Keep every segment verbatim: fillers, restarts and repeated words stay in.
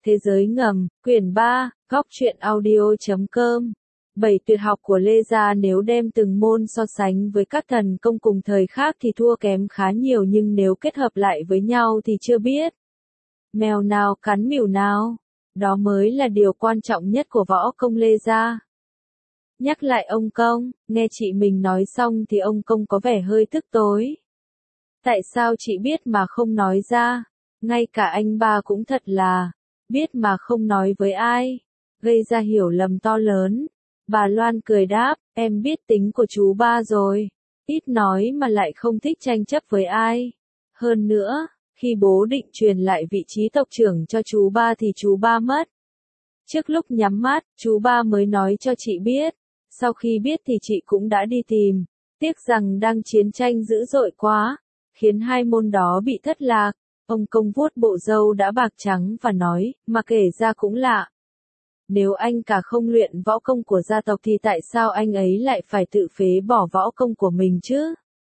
Thế giới ngầm, quyển ba, góc truyện audio chấm com. Bảy tuyệt học của Lê Gia nếu đem từng môn so sánh với các thần công cùng thời khác thì thua kém khá nhiều, nhưng nếu kết hợp lại với nhau thì chưa biết. Mèo nào cắn mèo nào, đó mới là điều quan trọng nhất của võ công Lê Gia. Nhắc lại ông Công, nghe chị mình nói xong thì ông Công có vẻ hơi tức tối. Tại sao chị biết mà không nói ra? Ngay cả anh ba cũng thật là, biết mà không nói với ai, gây ra hiểu lầm to lớn. Bà Loan cười đáp, em biết tính của chú ba rồi, ít nói mà lại không thích tranh chấp với ai. Hơn nữa, khi bố định truyền lại vị trí tộc trưởng cho chú ba thì chú ba mất. Trước lúc nhắm mắt, chú ba mới nói cho chị biết. Sau khi biết thì chị cũng đã đi tìm. Tiếc rằng đang chiến tranh dữ dội quá, khiến hai môn đó bị thất lạc. Ông Công vuốt bộ râu đã bạc trắng và nói, mà kể ra cũng lạ. Nếu anh cả không luyện võ công của gia tộc thì tại sao anh ấy lại phải tự phế bỏ võ công của mình chứ?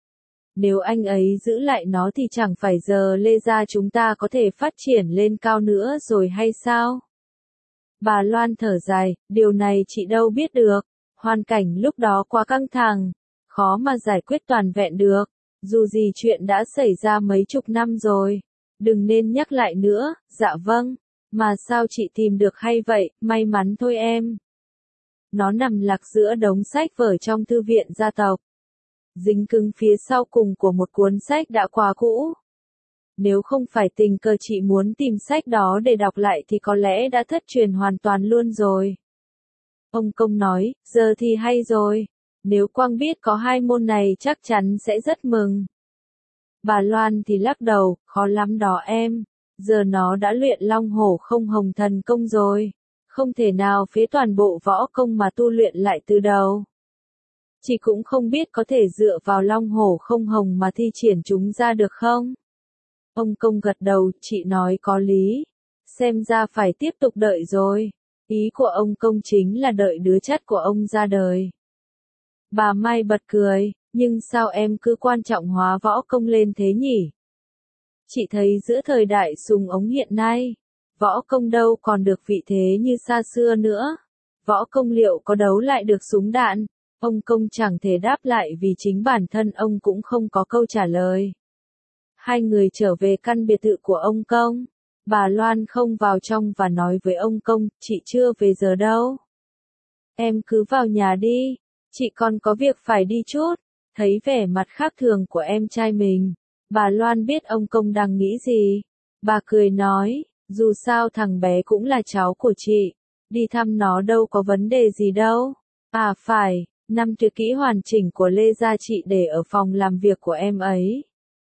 Nếu anh ấy giữ lại nó thì chẳng phải giờ Lê Gia chúng ta có thể phát triển lên cao nữa rồi hay sao? Bà Loan thở dài, điều này chị đâu biết được. Hoàn cảnh lúc đó quá căng thẳng, khó mà giải quyết toàn vẹn được. Dù gì chuyện đã xảy ra mấy chục năm rồi. Đừng nên nhắc lại nữa, dạ vâng. Mà sao chị tìm được hay vậy, may mắn thôi em. Nó nằm lạc giữa đống sách vở trong thư viện gia tộc. Dính cứng phía sau cùng của một cuốn sách đã quá cũ. Nếu không phải tình cờ chị muốn tìm sách đó để đọc lại thì có lẽ đã thất truyền hoàn toàn luôn rồi. Ông Công nói, giờ thì hay rồi. Nếu Quang biết có hai môn này chắc chắn sẽ rất mừng. Bà Loan thì lắc đầu, khó lắm đó em. Giờ nó đã luyện Long Hổ Không Hồng thần công rồi. Không thể nào phế toàn bộ võ công mà tu luyện lại từ đầu. Chị cũng không biết có thể dựa vào Long Hổ Không Hồng mà thi triển chúng ra được không? Ông Công gật đầu, chị nói có lý. Xem ra phải tiếp tục đợi rồi. Ý của ông Công chính là đợi đứa chắt của ông ra đời. Bà Mai bật cười, nhưng sao em cứ quan trọng hóa võ công lên thế nhỉ? Chị thấy giữa thời đại súng ống hiện nay, võ công đâu còn được vị thế như xa xưa nữa. Võ công liệu có đấu lại được súng đạn? Ông Công chẳng thể đáp lại vì chính bản thân ông cũng không có câu trả lời. Hai người trở về căn biệt thự của ông Công. Bà Loan không vào trong và nói với ông Công, chị chưa về giờ đâu. Em cứ vào nhà đi, chị còn có việc phải đi chút. Thấy vẻ mặt khác thường của em trai mình, bà Loan biết ông Công đang nghĩ gì. Bà cười nói, dù sao thằng bé cũng là cháu của chị, đi thăm nó đâu có vấn đề gì đâu. À phải, năm thư ký hoàn chỉnh của Lê Gia chị để ở phòng làm việc của em ấy.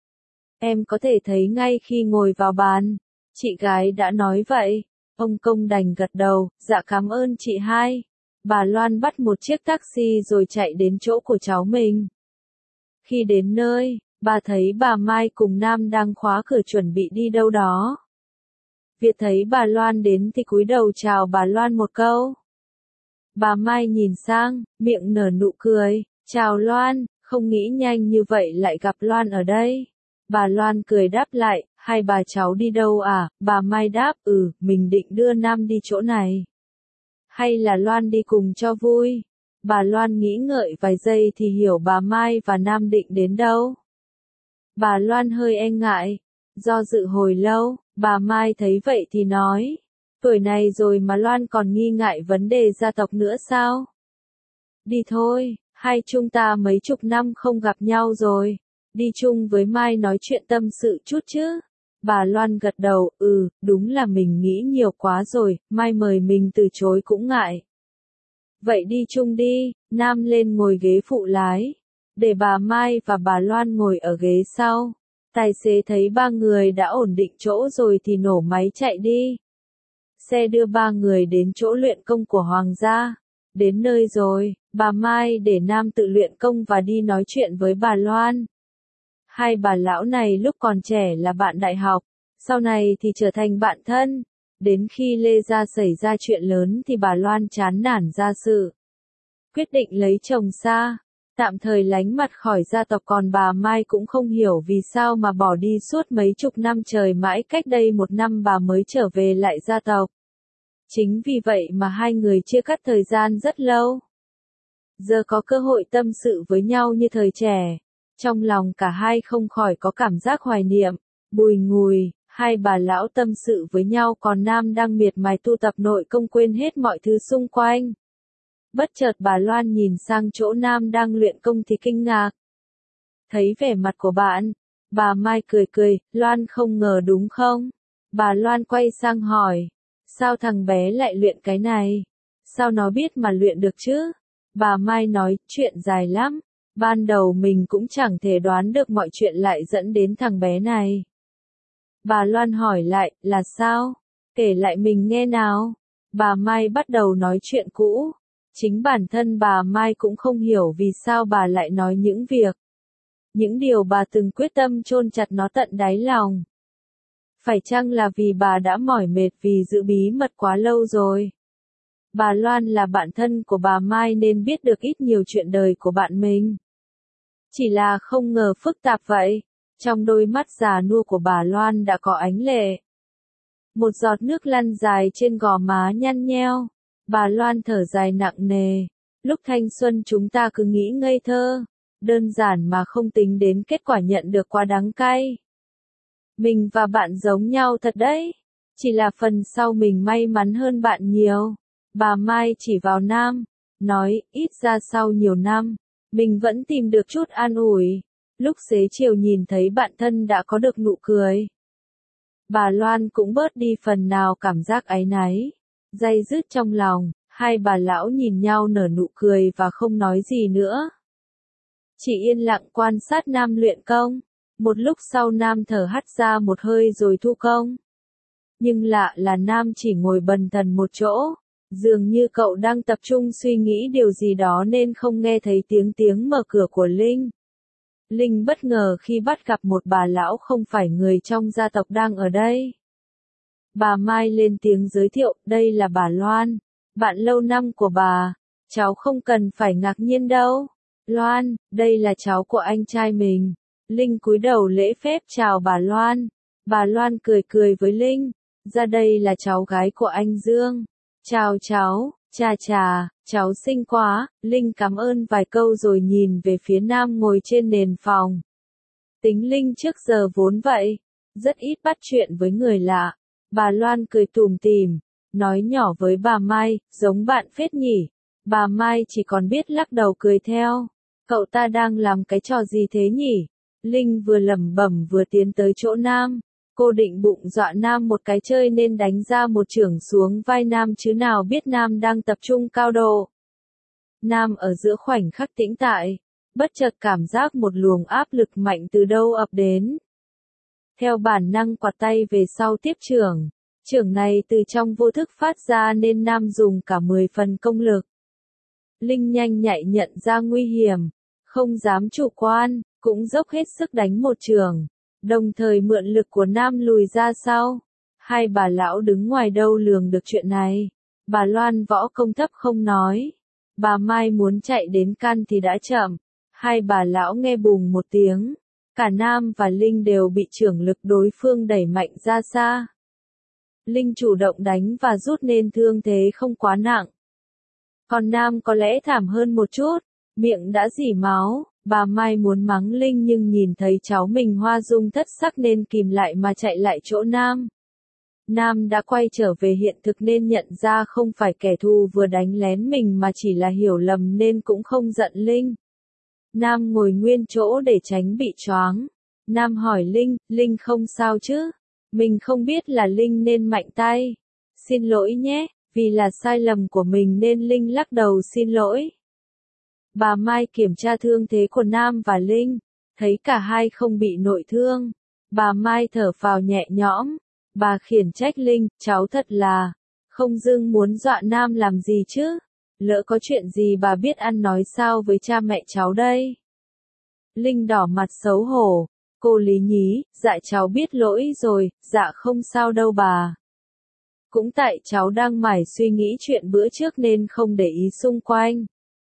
Em có thể thấy ngay khi ngồi vào bàn. Chị gái đã nói vậy. Ông Công đành gật đầu, dạ cảm ơn chị hai. Bà Loan bắt một chiếc taxi rồi chạy đến chỗ của cháu mình. Khi đến nơi, bà thấy bà Mai cùng Nam đang khóa cửa chuẩn bị đi đâu đó. Việt thấy bà Loan đến thì cúi đầu chào bà Loan một câu. Bà Mai nhìn sang, miệng nở nụ cười, chào Loan, không nghĩ nhanh như vậy lại gặp Loan ở đây. Bà Loan cười đáp lại, hai bà cháu đi đâu à? Bà Mai đáp, ừ, mình định đưa Nam đi chỗ này. Hay là Loan đi cùng cho vui? Bà Loan nghĩ ngợi vài giây thì hiểu bà Mai và Nam định đến đâu. Bà Loan hơi e ngại, do dự hồi lâu, bà Mai thấy vậy thì nói, tuổi này rồi mà Loan còn nghi ngại vấn đề gia tộc nữa sao? Đi thôi, hai chúng ta mấy chục năm không gặp nhau rồi. Đi chung với Mai nói chuyện tâm sự chút chứ. Bà Loan gật đầu, ừ, đúng là mình nghĩ nhiều quá rồi, Mai mời mình từ chối cũng ngại. Vậy đi chung đi, Nam lên ngồi ghế phụ lái, để bà Mai và bà Loan ngồi ở ghế sau. Tài xế thấy ba người đã ổn định chỗ rồi thì nổ máy chạy đi. Xe đưa ba người đến chỗ luyện công của Hoàng gia. Đến nơi rồi, bà Mai để Nam tự luyện công và đi nói chuyện với bà Loan. Hai bà lão này lúc còn trẻ là bạn đại học, sau này thì trở thành bạn thân. Đến khi Lê Gia xảy ra chuyện lớn thì bà Loan chán nản gia sự. Quyết định lấy chồng xa, tạm thời lánh mặt khỏi gia tộc, còn bà Mai cũng không hiểu vì sao mà bỏ đi suốt mấy chục năm trời, mãi cách đây một năm bà mới trở về lại gia tộc. Chính vì vậy mà hai người chia cắt thời gian rất lâu. Giờ có cơ hội tâm sự với nhau như thời trẻ. Trong lòng cả hai không khỏi có cảm giác hoài niệm, bùi ngùi, hai bà lão tâm sự với nhau còn Nam đang miệt mài tu tập nội công quên hết mọi thứ xung quanh. Bất chợt bà Loan nhìn sang chỗ Nam đang luyện công thì kinh ngạc. Thấy vẻ mặt của bạn, bà Mai cười cười, Loan không ngờ đúng không? Bà Loan quay sang hỏi, sao thằng bé lại luyện cái này? Sao nó biết mà luyện được chứ? Bà Mai nói, chuyện dài lắm. Ban đầu mình cũng chẳng thể đoán được mọi chuyện lại dẫn đến thằng bé này. Bà Loan hỏi lại, là sao? Kể lại mình nghe nào. Bà Mai bắt đầu nói chuyện cũ. Chính bản thân bà Mai cũng không hiểu vì sao bà lại nói những việc. Những điều bà từng quyết tâm chôn chặt nó tận đáy lòng. Phải chăng là vì bà đã mỏi mệt vì giữ bí mật quá lâu rồi? Bà Loan là bạn thân của bà Mai nên biết được ít nhiều chuyện đời của bạn mình. Chỉ là không ngờ phức tạp vậy. Trong đôi mắt già nua của bà Loan đã có ánh lệ. Một giọt nước lăn dài trên gò má nhăn nheo. Bà Loan thở dài nặng nề. Lúc thanh xuân chúng ta cứ nghĩ ngây thơ. Đơn giản mà không tính đến kết quả nhận được quá đắng cay. Mình và bạn giống nhau thật đấy. Chỉ là phần sau mình may mắn hơn bạn nhiều. Bà Mai chỉ vào Nam. Nói, ít ra sau nhiều năm. Mình vẫn tìm được chút an ủi. Lúc xế chiều nhìn thấy bạn thân đã có được nụ cười. Bà Loan cũng bớt đi phần nào cảm giác áy náy. Day dứt trong lòng, hai bà lão nhìn nhau nở nụ cười và không nói gì nữa. Chỉ yên lặng quan sát Nam luyện công. Một lúc sau Nam thở hắt ra một hơi rồi thu công. Nhưng lạ là Nam chỉ ngồi bần thần một chỗ. Dường như cậu đang tập trung suy nghĩ điều gì đó nên không nghe thấy tiếng tiếng mở cửa của Linh. Linh bất ngờ khi bắt gặp một bà lão không phải người trong gia tộc đang ở đây. Bà Mai lên tiếng giới thiệu, đây là bà Loan, bạn lâu năm của bà. Cháu không cần phải ngạc nhiên đâu. Loan, đây là cháu của anh trai mình. Linh cúi đầu lễ phép chào bà Loan. Bà Loan cười cười với Linh. Ra đây là cháu gái của anh Dương. Chào cháu, chà chà, cháu xinh quá. Linh cảm ơn vài câu rồi nhìn về phía Nam ngồi trên nền phòng. Tính Linh trước giờ vốn vậy, rất ít bắt chuyện với người lạ. Bà Loan cười tủm tỉm, nói nhỏ với bà Mai, giống bạn phết nhỉ. Bà Mai chỉ còn biết lắc đầu cười theo. Cậu ta đang làm cái trò gì thế nhỉ? Linh vừa lẩm bẩm vừa tiến tới chỗ Nam. Cô định bụng dọa Nam một cái chơi nên đánh ra một chưởng xuống vai Nam chứ nào biết Nam đang tập trung cao độ. Nam ở giữa khoảnh khắc tĩnh tại, bất chợt cảm giác một luồng áp lực mạnh từ đâu ập đến. Theo bản năng quạt tay về sau tiếp chưởng, chưởng này từ trong vô thức phát ra nên Nam dùng cả mười phần công lực. Linh nhanh nhạy nhận ra nguy hiểm, không dám chủ quan, cũng dốc hết sức đánh một chưởng. Đồng thời mượn lực của Nam lùi ra sau. Hai bà lão đứng ngoài đâu lường được chuyện này. Bà Loan võ công thấp không nói. Bà Mai muốn chạy đến can thì đã chậm. Hai bà lão nghe bùng một tiếng. Cả Nam và Linh đều bị chưởng lực đối phương đẩy mạnh ra xa. Linh chủ động đánh và rút nên thương thế không quá nặng. Còn Nam có lẽ thảm hơn một chút. Miệng đã rỉ máu. Bà Mai muốn mắng Linh nhưng nhìn thấy cháu mình hoa dung thất sắc nên kìm lại mà chạy lại chỗ Nam. Nam đã quay trở về hiện thực nên nhận ra không phải kẻ thù vừa đánh lén mình mà chỉ là hiểu lầm nên cũng không giận Linh. Nam ngồi nguyên chỗ để tránh bị choáng. Nam hỏi Linh, Linh không sao chứ? Mình không biết là Linh nên mạnh tay. Xin lỗi nhé, vì là sai lầm của mình nên Linh lắc đầu xin lỗi. Bà Mai kiểm tra thương thế của Nam và Linh, thấy cả hai không bị nội thương. Bà Mai thở phào nhẹ nhõm, bà khiển trách Linh, cháu thật là, không dưng muốn dọa Nam làm gì chứ, lỡ có chuyện gì bà biết ăn nói sao với cha mẹ cháu đây. Linh đỏ mặt xấu hổ, cô lý nhí, dạ cháu biết lỗi rồi, dạ không sao đâu bà. Cũng tại cháu đang mải suy nghĩ chuyện bữa trước nên không để ý xung quanh.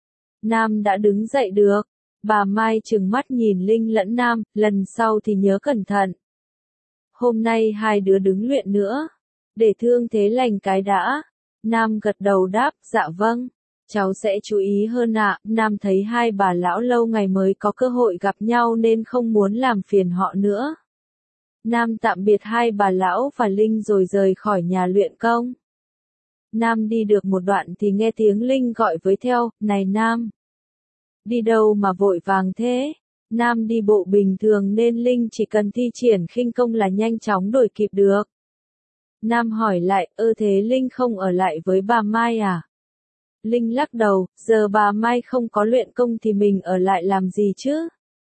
Nam đã đứng dậy được. Bà Mai trừng mắt nhìn Linh lẫn Nam, lần sau thì nhớ cẩn thận. Hôm nay hai đứa đứng luyện nữa. Để thương thế lành cái đã. Nam gật đầu đáp, dạ vâng. Cháu sẽ chú ý hơn ạ. Nam thấy hai bà lão lâu ngày mới có cơ hội gặp nhau nên không muốn làm phiền họ nữa. Nam tạm biệt hai bà lão và Linh rồi rời khỏi nhà luyện công. Nam đi được một đoạn thì nghe tiếng Linh gọi với theo, này Nam. Đi đâu mà vội vàng thế? Nam đi bộ bình thường nên Linh chỉ cần thi triển khinh công là nhanh chóng đuổi kịp được. Nam hỏi lại, ơ thế Linh không ở lại với bà Mai à? Linh lắc đầu, giờ bà Mai không có luyện công thì mình ở lại làm gì chứ?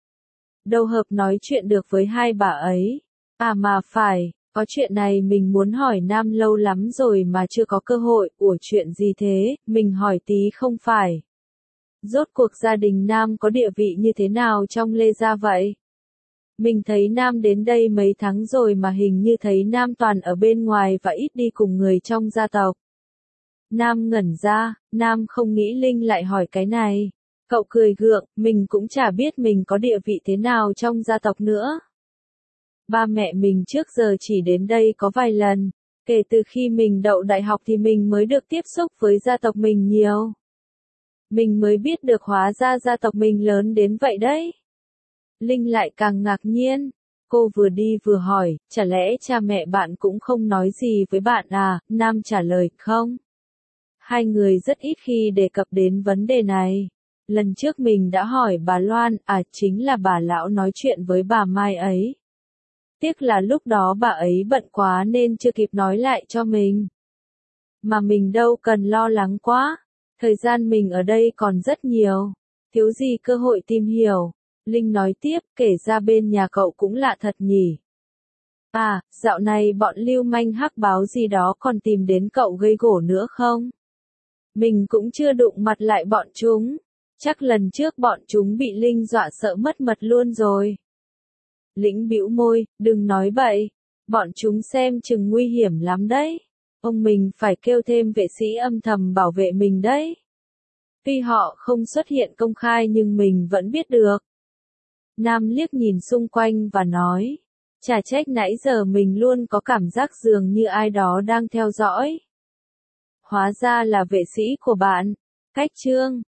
Đâu hợp nói chuyện được với hai bà ấy. À mà phải, có chuyện này mình muốn hỏi Nam lâu lắm rồi mà chưa có cơ hội. Ủa chuyện gì thế, mình hỏi tí không phải. Rốt cuộc gia đình Nam có địa vị như thế nào trong Lê gia vậy? Mình thấy Nam đến đây mấy tháng rồi mà hình như thấy Nam toàn ở bên ngoài và ít đi cùng người trong gia tộc. Nam ngẩn ra, Nam không nghĩ Linh lại hỏi cái này. Cậu cười gượng, mình cũng chả biết mình có địa vị thế nào trong gia tộc nữa. Ba mẹ mình trước giờ chỉ đến đây có vài lần, kể từ khi mình đậu đại học thì mình mới được tiếp xúc với gia tộc mình nhiều. Mình mới biết được hóa ra gia tộc mình lớn đến vậy đấy. Linh lại càng ngạc nhiên. Cô vừa đi vừa hỏi, chả lẽ cha mẹ bạn cũng không nói gì với bạn à? Nam trả lời, không. Hai người rất ít khi đề cập đến vấn đề này. Lần trước mình đã hỏi bà Loan, à chính là bà lão nói chuyện với bà Mai ấy. Tiếc là lúc đó bà ấy bận quá nên chưa kịp nói lại cho mình. Mà mình đâu cần lo lắng quá. Thời gian mình ở đây còn rất nhiều. Thiếu gì cơ hội tìm hiểu. Linh nói tiếp, kể ra bên nhà cậu cũng lạ thật nhỉ. À, dạo này bọn lưu manh hắc báo gì đó còn tìm đến cậu gây gổ nữa không? Mình cũng chưa đụng mặt lại bọn chúng. Chắc lần trước bọn chúng bị Linh dọa sợ mất mật luôn rồi. Lĩnh bĩu môi, đừng nói bậy. Bọn chúng xem chừng nguy hiểm lắm đấy. Ông mình phải kêu thêm vệ sĩ âm thầm bảo vệ mình đấy. Tuy họ không xuất hiện công khai nhưng mình vẫn biết được. Nam liếc nhìn xung quanh và nói. Chả trách nãy giờ mình luôn có cảm giác dường như ai đó đang theo dõi. Hóa ra là vệ sĩ của bạn. Cách chương